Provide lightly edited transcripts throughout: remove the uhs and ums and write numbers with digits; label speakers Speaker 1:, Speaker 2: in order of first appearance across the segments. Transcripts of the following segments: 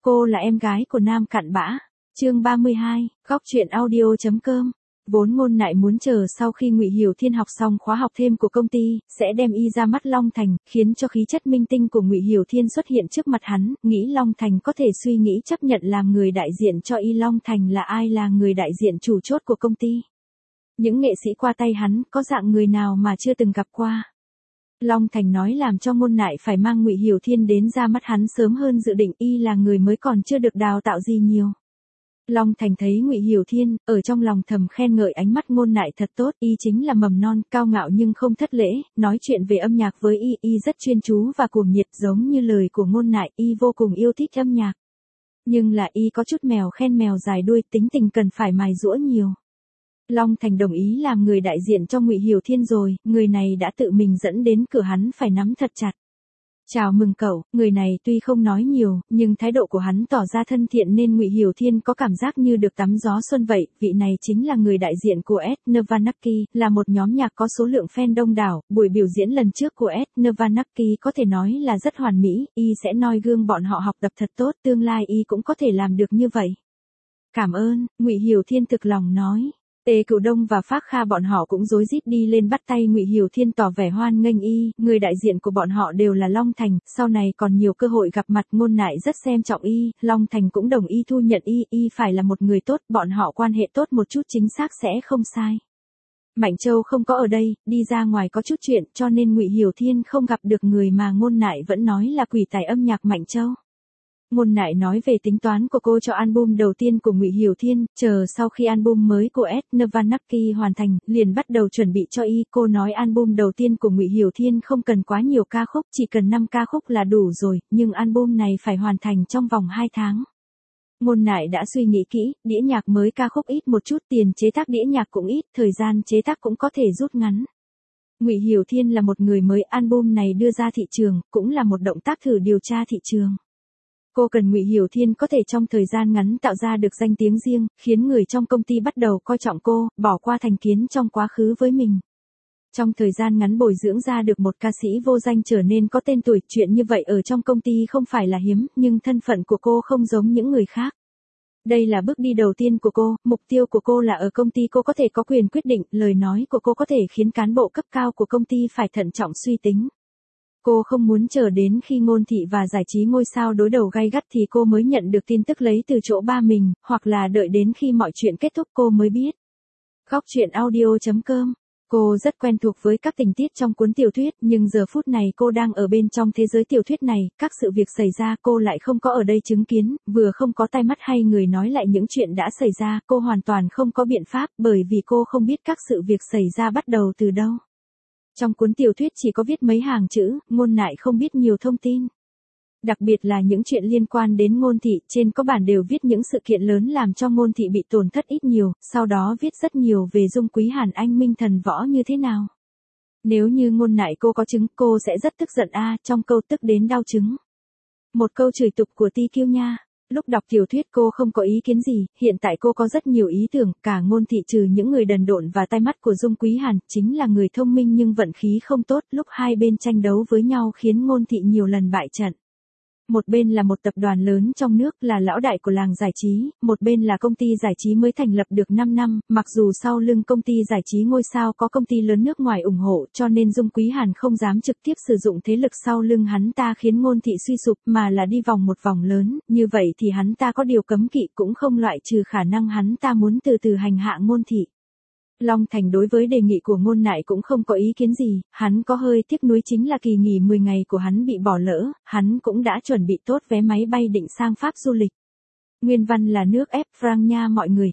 Speaker 1: Cô là em gái của Nam Cặn Bã. Chương 32, góc truyện audio.com. Vốn Ngôn Nại muốn chờ sau khi Ngụy Hiểu Thiên học xong khóa học thêm của công ty, sẽ đem y ra mắt Long Thành, khiến cho khí chất minh tinh của Ngụy Hiểu Thiên xuất hiện trước mặt hắn, nghĩ Long Thành có thể suy nghĩ chấp nhận làm người đại diện cho y. Long Thành là ai? Là người đại diện chủ chốt của công ty. Những nghệ sĩ qua tay hắn, có dạng người nào mà chưa từng gặp qua. Long Thành nói làm cho Ngôn Nại phải mang Ngụy Hiểu Thiên đến ra mắt hắn sớm hơn dự định, y là người mới còn chưa được đào tạo gì nhiều. Long Thành thấy Ngụy Hiểu Thiên, ở trong lòng thầm khen ngợi ánh mắt Ngôn Nại thật tốt, y chính là mầm non, cao ngạo nhưng không thất lễ, nói chuyện về âm nhạc với y rất chuyên chú và cuồng nhiệt, giống như lời của Ngôn Nại, y vô cùng yêu thích âm nhạc. Nhưng là y có chút mèo khen mèo dài đuôi, tính tình cần phải mài giũa nhiều. Long Thành đồng ý làm người đại diện cho Ngụy Hiểu Thiên rồi, người này đã tự mình dẫn đến cửa hắn phải nắm thật chặt. Chào mừng cậu, người này tuy không nói nhiều, nhưng thái độ của hắn tỏ ra thân thiện nên Ngụy Hiểu Thiên có cảm giác như được tắm gió xuân vậy. Vị này chính là người đại diện của Ed Novanaki, là một nhóm nhạc có số lượng fan đông đảo. Buổi biểu diễn lần trước của Ed Novanaki có thể nói là rất hoàn mỹ, y sẽ noi gương bọn họ học tập thật tốt, tương lai y cũng có thể làm được như vậy. Cảm ơn, Ngụy Hiểu Thiên thực lòng nói. Tề Cửu Đông và Phác Kha bọn họ cũng rối rít đi lên bắt tay Ngụy Hiểu Thiên tỏ vẻ hoan nghênh y, người đại diện của bọn họ đều là Long Thành, sau này còn nhiều cơ hội gặp mặt. Ngôn Nại rất xem trọng y, Long Thành cũng đồng ý thu nhận y phải là một người tốt, bọn họ quan hệ tốt một chút chính xác sẽ không sai. Mạnh Châu không có ở đây, đi ra ngoài có chút chuyện, cho nên Ngụy Hiểu Thiên không gặp được người mà Ngôn Nại vẫn nói là quỷ tài âm nhạc Mạnh Châu. Ngôn Nại nói về tính toán của cô cho album đầu tiên của Ngụy Hiểu Thiên, chờ sau khi album mới của Ed Novanaki hoàn thành, liền bắt đầu chuẩn bị cho y. Cô nói album đầu tiên của Ngụy Hiểu Thiên không cần quá nhiều ca khúc, chỉ cần 5 ca khúc là đủ rồi, nhưng album này phải hoàn thành trong vòng 2 tháng. Ngôn Nại đã suy nghĩ kỹ, đĩa nhạc mới ca khúc ít một chút, tiền chế tác đĩa nhạc cũng ít, thời gian chế tác cũng có thể rút ngắn. Ngụy Hiểu Thiên là một người mới, album này đưa ra thị trường, cũng là một động tác thử điều tra thị trường. Cô cần Ngụy Hiểu Thiên có thể trong thời gian ngắn tạo ra được danh tiếng riêng, khiến người trong công ty bắt đầu coi trọng cô, bỏ qua thành kiến trong quá khứ với mình. Trong thời gian ngắn bồi dưỡng ra được một ca sĩ vô danh trở nên có tên tuổi, chuyện như vậy ở trong công ty không phải là hiếm, nhưng thân phận của cô không giống những người khác. Đây là bước đi đầu tiên của cô, mục tiêu của cô là ở công ty cô có thể có quyền quyết định, lời nói của cô có thể khiến cán bộ cấp cao của công ty phải thận trọng suy tính. Cô không muốn chờ đến khi Ngôn Thị và giải trí ngôi sao đối đầu gay gắt thì cô mới nhận được tin tức lấy từ chỗ ba mình, hoặc là đợi đến khi mọi chuyện kết thúc cô mới biết. Góc truyện audio.com. Cô rất quen thuộc với các tình tiết trong cuốn tiểu thuyết, nhưng giờ phút này cô đang ở bên trong thế giới tiểu thuyết này, các sự việc xảy ra cô lại không có ở đây chứng kiến, vừa không có tai mắt hay người nói lại những chuyện đã xảy ra, cô hoàn toàn không có biện pháp, bởi vì cô không biết các sự việc xảy ra bắt đầu từ đâu. Trong cuốn tiểu thuyết chỉ có viết mấy hàng chữ, Ngôn Nại không biết nhiều thông tin. Đặc biệt là những chuyện liên quan đến Ngôn Thị, trên có bản đều viết những sự kiện lớn làm cho Ngôn Thị bị tổn thất ít nhiều, sau đó viết rất nhiều về Dung Quý Hàn anh minh thần võ như thế nào. Nếu như Ngôn Nại cô có chứng, cô sẽ rất tức giận trong câu tức đến đau chứng. Một câu chửi tục của Ti Kiêu nha. Lúc đọc tiểu thuyết cô không có ý kiến gì, hiện tại cô có rất nhiều ý tưởng, cả Ngôn Thị trừ những người đần độn và tai mắt của Dung Quý Hàn, chính là người thông minh nhưng vận khí không tốt, lúc hai bên tranh đấu với nhau khiến Ngôn Thị nhiều lần bại trận. Một bên là một tập đoàn lớn trong nước là lão đại của làng giải trí, một bên là công ty giải trí mới thành lập được 5 năm, mặc dù sau lưng công ty giải trí ngôi sao có công ty lớn nước ngoài ủng hộ cho nên Dung Quý Hàn không dám trực tiếp sử dụng thế lực sau lưng hắn ta khiến Ngôn Thị suy sụp mà là đi vòng một vòng lớn, như vậy thì hắn ta có điều cấm kỵ cũng không loại trừ khả năng hắn ta muốn từ từ hành hạ Ngôn Thị. Long Thành đối với đề nghị của Ngôn Nại cũng không có ý kiến gì, hắn có hơi tiếc nuối chính là kỳ nghỉ 10 ngày của hắn bị bỏ lỡ, hắn cũng đã chuẩn bị tốt vé máy bay định sang Pháp du lịch. Nguyên văn là nước ép franc nha mọi người.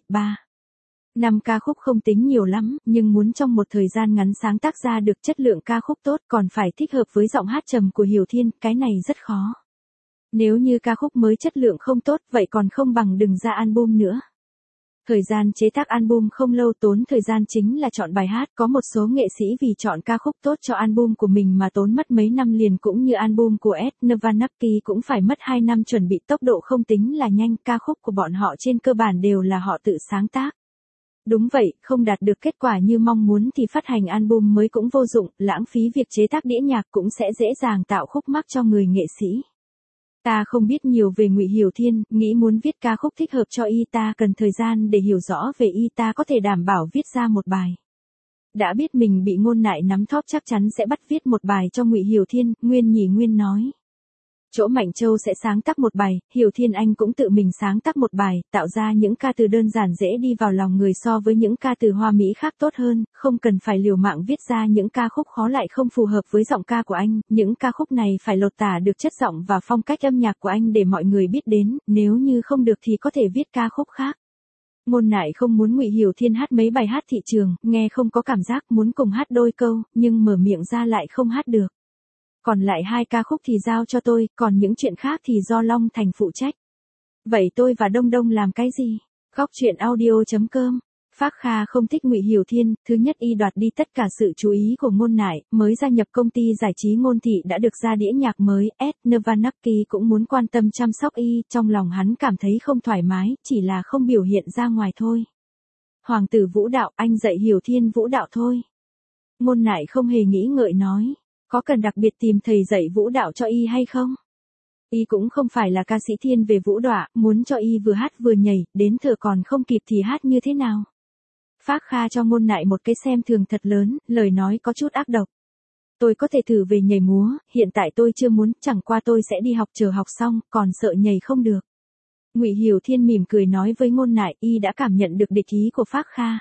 Speaker 1: 5 ca khúc không tính nhiều lắm, nhưng muốn trong một thời gian ngắn sáng tác ra được chất lượng ca khúc tốt còn phải thích hợp với giọng hát trầm của Hiểu Thiên, cái này rất khó. Nếu như ca khúc mới chất lượng không tốt, vậy còn không bằng đừng ra album nữa. Thời gian chế tác album không lâu, tốn thời gian chính là chọn bài hát, có một số nghệ sĩ vì chọn ca khúc tốt cho album của mình mà tốn mất mấy năm liền, cũng như album của Ed Novanaki cũng phải mất 2 năm chuẩn bị, tốc độ không tính là nhanh, ca khúc của bọn họ trên cơ bản đều là họ tự sáng tác. Đúng vậy, không đạt được kết quả như mong muốn thì phát hành album mới cũng vô dụng, lãng phí việc chế tác đĩa nhạc cũng sẽ dễ dàng tạo khúc mắc cho người nghệ sĩ. Ta không biết nhiều về Ngụy Hiểu Thiên, nghĩ muốn viết ca khúc thích hợp cho y ta cần thời gian để hiểu rõ về y ta có thể đảm bảo viết ra một bài. Đã biết mình bị Ngôn Nại nắm thóp chắc chắn sẽ bắt viết một bài cho Ngụy Hiểu Thiên, Nguyên Nhỉ Nguyên nói. Chỗ Mạnh Châu sẽ sáng tác một bài, Hiểu Thiên anh cũng tự mình sáng tác một bài, tạo ra những ca từ đơn giản dễ đi vào lòng người so với những ca từ hoa mỹ khác tốt hơn, không cần phải liều mạng viết ra những ca khúc khó lại không phù hợp với giọng ca của anh, những ca khúc này phải lột tả được chất giọng và phong cách âm nhạc của anh để mọi người biết đến, nếu như không được thì có thể viết ca khúc khác. Ngôn Nại không muốn Ngụy Hiểu Thiên hát mấy bài hát thị trường, nghe không có cảm giác muốn cùng hát đôi câu, nhưng mở miệng ra lại không hát được. Còn lại 2 ca khúc thì giao cho tôi, còn những chuyện khác thì do Long Thành phụ trách. Vậy tôi và Đông Đông làm cái gì? Góc truyện audio.com. Phác Kha không thích Ngụy Hiểu Thiên, thứ nhất y đoạt đi tất cả sự chú ý của Ngôn Nại, mới gia nhập công ty giải trí Ngôn Thị đã được ra đĩa nhạc mới, Novanaki cũng muốn quan tâm chăm sóc y, trong lòng hắn cảm thấy không thoải mái, chỉ là không biểu hiện ra ngoài thôi. Hoàng tử vũ đạo, anh dạy Hiểu Thiên vũ đạo thôi. Ngôn Nại không hề nghĩ ngợi nói. Có cần đặc biệt tìm thầy dạy vũ đạo cho y hay không? Y cũng không phải là ca sĩ thiên về vũ đọa, muốn cho y vừa hát vừa nhảy, đến thở còn không kịp thì hát như thế nào? Phác Kha cho Ngôn Nại một cái xem thường thật lớn, lời nói có chút ác độc. Tôi có thể thử về nhảy múa, hiện tại tôi chưa muốn, chẳng qua tôi sẽ đi học chờ học xong, còn sợ nhảy không được. Ngụy Hiểu Thiên mỉm cười nói với Ngôn Nại, y đã cảm nhận được địch ý của Phác Kha.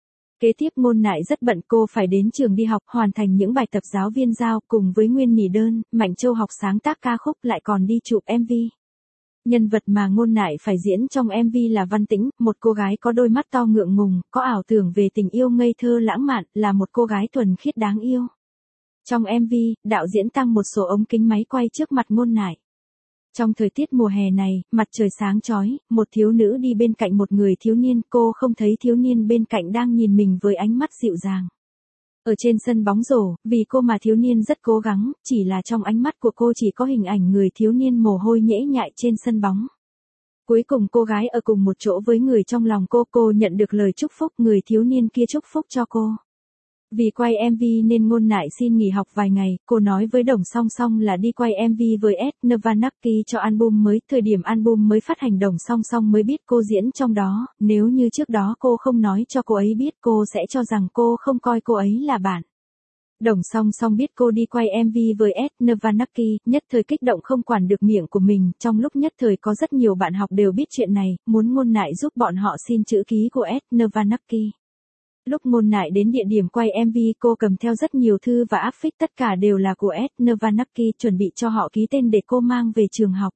Speaker 1: Kế tiếp Ngôn Nại rất bận, cô phải đến trường đi học, hoàn thành những bài tập giáo viên giao, cùng với Nguyên Nhỉ đơn, Mạnh Châu học sáng tác ca khúc lại còn đi chụp MV. Nhân vật mà Ngôn Nại phải diễn trong MV là Văn Tĩnh, một cô gái có đôi mắt to ngượng ngùng, có ảo tưởng về tình yêu ngây thơ lãng mạn, là một cô gái thuần khiết đáng yêu. Trong MV, đạo diễn tăng một số ống kính máy quay trước mặt Ngôn Nại. Trong thời tiết mùa hè này, mặt trời sáng chói, một thiếu nữ đi bên cạnh một người thiếu niên, cô không thấy thiếu niên bên cạnh đang nhìn mình với ánh mắt dịu dàng. Ở trên sân bóng rổ, vì cô mà thiếu niên rất cố gắng, chỉ là trong ánh mắt của cô chỉ có hình ảnh người thiếu niên mồ hôi nhễ nhại trên sân bóng. Cuối cùng cô gái ở cùng một chỗ với người trong lòng cô nhận được lời chúc phúc, người thiếu niên kia chúc phúc cho cô. Vì quay MV nên Ngôn Nại xin nghỉ học vài ngày, cô nói với Đồng Song Song là đi quay MV với Novanaki cho album mới, thời điểm album mới phát hành Đồng Song Song mới biết cô diễn trong đó, nếu như trước đó cô không nói cho cô ấy biết cô sẽ cho rằng cô không coi cô ấy là bạn. Đồng Song Song biết cô đi quay MV với Novanaki, nhất thời kích động không quản được miệng của mình, trong lúc nhất thời có rất nhiều bạn học đều biết chuyện này, muốn Ngôn Nại giúp bọn họ xin chữ ký của Novanaki. Lúc Ngôn Nại đến địa điểm quay MV cô cầm theo rất nhiều thư và áp phích tất cả đều là của Novanaki chuẩn bị cho họ ký tên để cô mang về trường học.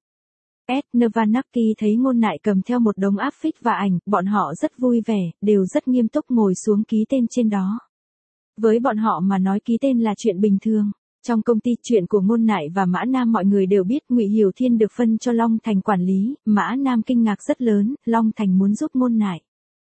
Speaker 1: Novanaki thấy Ngôn Nại cầm theo một đống áp phích và ảnh, bọn họ rất vui vẻ, đều rất nghiêm túc ngồi xuống ký tên trên đó. Với bọn họ mà nói ký tên là chuyện bình thường. Trong công ty chuyện của Ngôn Nại và Mã Nam mọi người đều biết Ngụy Hiểu Thiên được phân cho Long Thành quản lý, Mã Nam kinh ngạc rất lớn, Long Thành muốn giúp Ngôn Nại.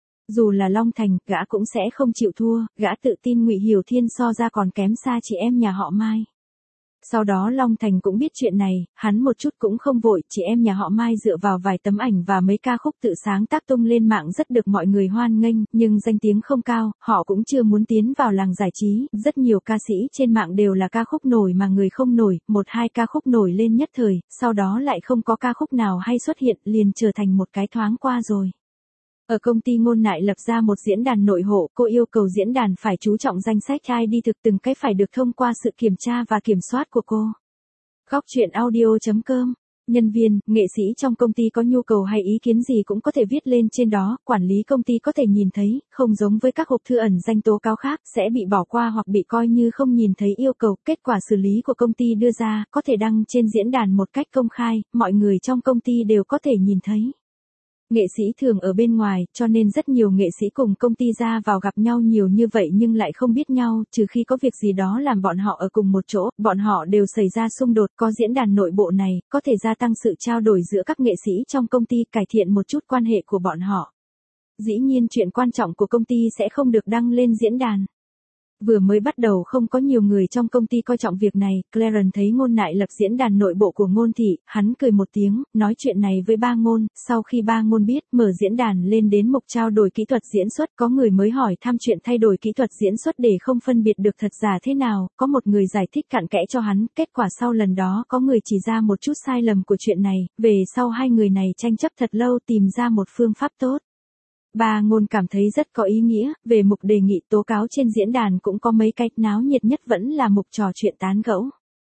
Speaker 1: Dù là Long Thành, gã cũng sẽ không chịu thua, gã tự tin Ngụy Hiểu Thiên so ra còn kém xa chị em nhà họ Mai. Sau đó Long Thành cũng biết chuyện này, hắn một chút cũng không vội, chị em nhà họ Mai dựa vào vài tấm ảnh và mấy ca khúc tự sáng tác tung lên mạng rất được mọi người hoan nghênh, nhưng danh tiếng không cao, họ cũng chưa muốn tiến vào làng giải trí, rất nhiều ca sĩ trên mạng đều là ca khúc nổi mà người không nổi, 1-2 ca khúc nổi lên nhất thời, sau đó lại không có ca khúc nào hay xuất hiện, liền trở thành một cái thoáng qua rồi. Ở công ty Ngôn Nại lập ra một diễn đàn nội hộ, cô yêu cầu diễn đàn phải chú trọng danh sách ID thực từng cái phải được thông qua sự kiểm tra và kiểm soát của cô. Góc truyện audio.com. Nhân viên, nghệ sĩ trong công ty có nhu cầu hay ý kiến gì cũng có thể viết lên trên đó, quản lý công ty có thể nhìn thấy, không giống với các hộp thư ẩn danh tố cáo khác, sẽ bị bỏ qua hoặc bị coi như không nhìn thấy yêu cầu. Kết quả xử lý của công ty đưa ra, có thể đăng trên diễn đàn một cách công khai, mọi người trong công ty đều có thể nhìn thấy. Nghệ sĩ thường ở bên ngoài, cho nên rất nhiều nghệ sĩ cùng công ty ra vào gặp nhau nhiều như vậy nhưng lại không biết nhau, trừ khi có việc gì đó làm bọn họ ở cùng một chỗ, bọn họ đều xảy ra xung đột, có diễn đàn nội bộ này, có thể gia tăng sự trao đổi giữa các nghệ sĩ trong công ty, cải thiện một chút quan hệ của bọn họ. Dĩ nhiên chuyện quan trọng của công ty sẽ không được đăng lên diễn đàn. Vừa mới bắt đầu không có nhiều người trong công ty coi trọng việc này, Clarence thấy Ngôn Nại lập diễn đàn nội bộ của Ngôn thị, hắn cười một tiếng, nói chuyện này với ba Ngôn, sau khi ba Ngôn biết, mở diễn đàn lên đến mục trao đổi kỹ thuật diễn xuất, có người mới hỏi thăm chuyện thay đổi kỹ thuật diễn xuất để không phân biệt được thật giả thế nào, có một người giải thích cặn kẽ cho hắn, kết quả sau lần đó có người chỉ ra một chút sai lầm của chuyện này, về sau hai người này tranh chấp thật lâu tìm ra một phương pháp tốt. Ba Ngôn cảm thấy rất có ý nghĩa, về mục đề nghị tố cáo trên diễn đàn cũng có mấy cái, náo nhiệt nhất vẫn là mục trò chuyện tán gẫu.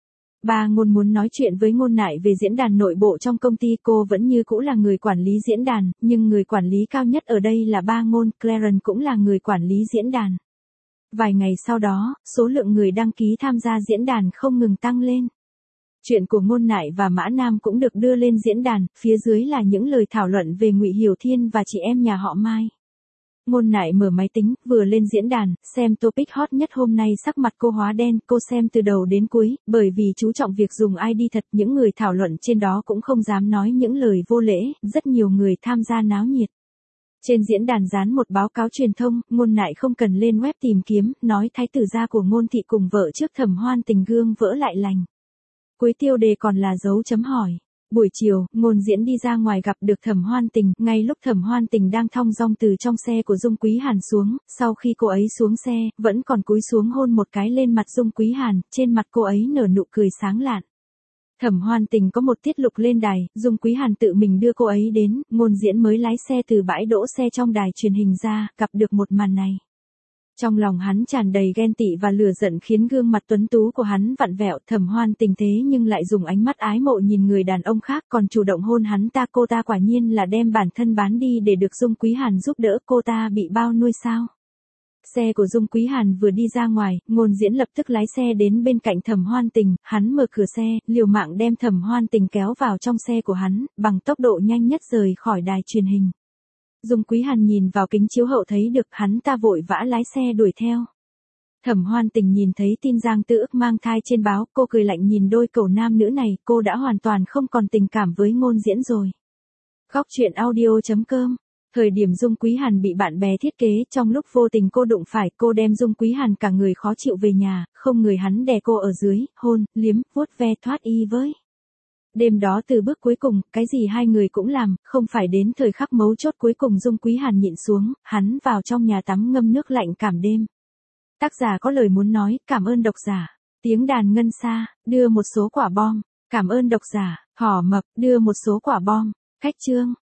Speaker 1: Ba Ngôn muốn nói chuyện với Ngôn Nại về diễn đàn nội bộ trong công ty, cô vẫn như cũ là người quản lý diễn đàn, nhưng người quản lý cao nhất ở đây là ba Ngôn, Clarence cũng là người quản lý diễn đàn. Vài ngày sau đó, số lượng người đăng ký tham gia diễn đàn không ngừng tăng lên. Chuyện của Ngôn Nại và Mã Nam cũng được đưa lên diễn đàn, phía dưới là những lời thảo luận về Ngụy Hiểu Thiên và chị em nhà họ Mai. Ngôn Nại mở máy tính, vừa lên diễn đàn, xem topic hot nhất hôm nay, sắc mặt cô hóa đen, cô xem từ đầu đến cuối, bởi vì chú trọng việc dùng ID thật, những người thảo luận trên đó cũng không dám nói những lời vô lễ, rất nhiều người tham gia náo nhiệt. Trên diễn đàn dán một báo cáo truyền thông, Ngôn Nại không cần lên web tìm kiếm, nói thái tử gia của Ngôn thị cùng vợ trước Thẩm Hoan Tình gương vỡ lại lành. Cuối tiêu đề còn là dấu chấm hỏi. Buổi chiều, Ngôn Diễn đi ra ngoài gặp được Thẩm Hoan Tình, ngay lúc Thẩm Hoan Tình đang thong dong từ trong xe của Dung Quý Hàn xuống, sau khi cô ấy xuống xe, vẫn còn cúi xuống hôn một cái lên mặt Dung Quý Hàn, trên mặt cô ấy nở nụ cười sáng lạn. Thẩm Hoan Tình có một tiết mục lên đài, Dung Quý Hàn tự mình đưa cô ấy đến, Ngôn Diễn mới lái xe từ bãi đỗ xe trong đài truyền hình ra, gặp được một màn này. Trong lòng hắn tràn đầy ghen tị và lửa giận khiến gương mặt tuấn tú của hắn vặn vẹo. Thẩm Hoan Tình thế nhưng lại dùng ánh mắt ái mộ nhìn người đàn ông khác, còn chủ động hôn hắn ta. Cô ta quả nhiên là đem bản thân bán đi để được Dung Quý Hàn giúp đỡ, cô ta bị bao nuôi sao? Xe của Dung Quý Hàn vừa đi ra ngoài, Ngôn Diễn lập tức lái xe đến bên cạnh Thẩm Hoan Tình, hắn mở cửa xe, liều mạng đem Thẩm Hoan Tình kéo vào trong xe của hắn, bằng tốc độ nhanh nhất rời khỏi đài truyền hình. Dung Quý Hàn nhìn vào kính chiếu hậu thấy được, hắn ta vội vã lái xe đuổi theo. Thẩm Hoan Tình nhìn thấy tin Giang Tư Ức mang thai trên báo, cô cười lạnh nhìn đôi cẩu nam nữ này, cô đã hoàn toàn không còn tình cảm với Ngôn Diễn rồi. Góc truyện audio.com. Thời điểm Dung Quý Hàn bị bạn bè thiết kế, trong lúc vô tình cô đụng phải, cô đem Dung Quý Hàn cả người khó chịu về nhà, không người hắn đè cô ở dưới, hôn, liếm, vuốt ve thoát y với. Đêm đó từ bước cuối cùng, cái gì hai người cũng làm, không phải đến thời khắc mấu chốt cuối cùng Dung Quý Hàn nhịn xuống, hắn vào trong nhà tắm ngâm nước lạnh cảm đêm. Tác giả có lời muốn nói, cảm ơn độc giả. Tiếng đàn ngân xa, đưa một số quả bom. Cảm ơn độc giả, Hỏ Mập, đưa một số quả bom. Khách chương.